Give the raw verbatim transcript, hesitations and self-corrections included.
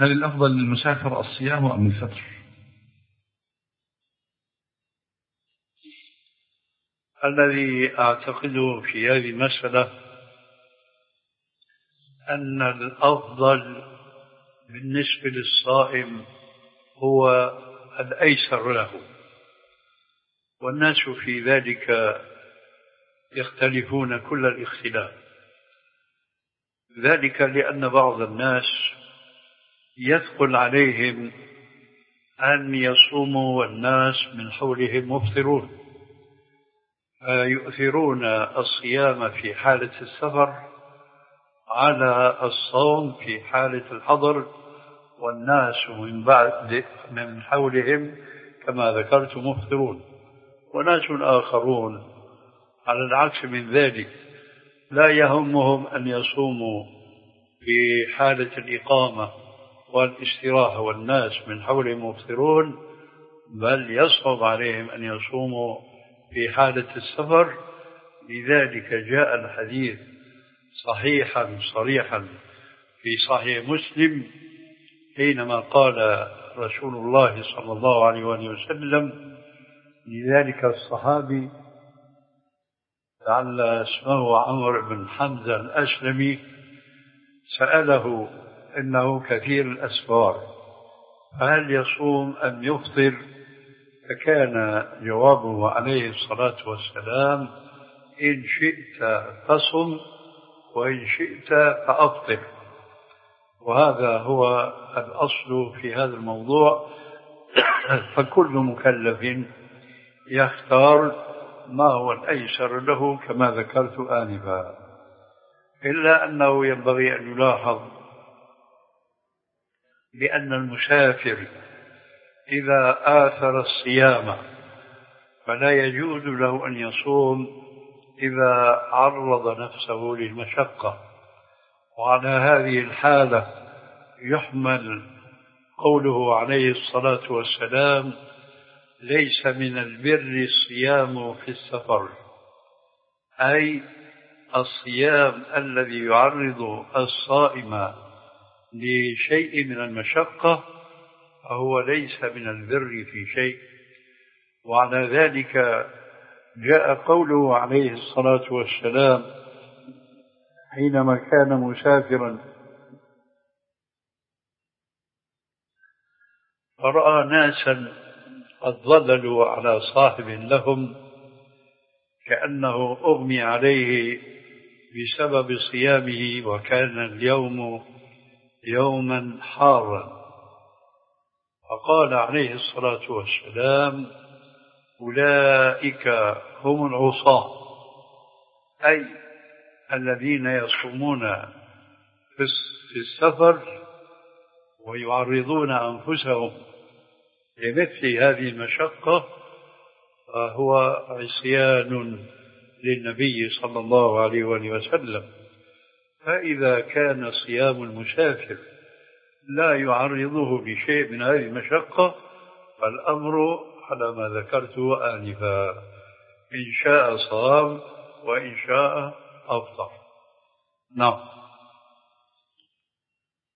هل الأفضل للمسافر الصيام أم الفطر؟ الذي أعتقده في هذه المسألة أن الأفضل بالنسبة للصائم هو الأيسر له، والناس في ذلك يختلفون كل الاختلاف. ذلك لأن بعض الناس يثقل عليهم أن يصوموا والناس من حولهم مفطرون، فيؤثرون الصيام في حالة السفر على الصوم في حالة الحضر، والناس من بعد من حولهم كما ذكرت مفطرون. وناس آخرون على العكس من ذلك لا يهمهم أن يصوموا في حالة الإقامة والاستراحة والناس من حولهم مفطرون، بل يصعب عليهم أن يصوموا في حالة السفر. لذلك جاء الحديث صحيحا صريحا في صحيح مسلم حينما قال رسول الله صلى الله عليه وسلم لذلك الصحابي لعل اسمه عمرو بن حمزة الأسلمي، سأله إنه كثير الأسفار فهل يصوم أم يفطر؟ فكان جوابه عليه الصلاة والسلام إن شئت فصم وإن شئت فأفطر. وهذا هو الأصل في هذا الموضوع. فكل مكلف يختار ما هو الأيسر له كما ذكرت آنفا، إلا أنه ينبغي أن يلاحظ بأن المسافر إذا آثر الصيام فلا يجوز له أن يصوم إذا عرض نفسه للمشقة. وعلى هذه الحالة يحمل قوله عليه الصلاة والسلام ليس من البر الصيام في السفر، أي الصيام الذي يعرض الصائم لشيء من المشقة فهو ليس من البر في شيء. وعلى ذلك جاء قوله عليه الصلاة والسلام حينما كان مسافرا فرأى ناسا قد ظللوا على صاحب لهم كأنه أغمي عليه بسبب صيامه وكان اليوم يوما حارا، فقال عليه الصلاة والسلام أولئك هم العصاة، أي الذين يصومون في السفر ويعرضون أنفسهم لمثل هذه المشقة، فهو عصيان للنبي صلى الله عليه وسلم. فإذا كان صيام المسافر لا يعرضه لشيء من هذه المشقة فالأمر على ما ذكرته آنفا، إن شاء صام وإن شاء أفطر. نعم.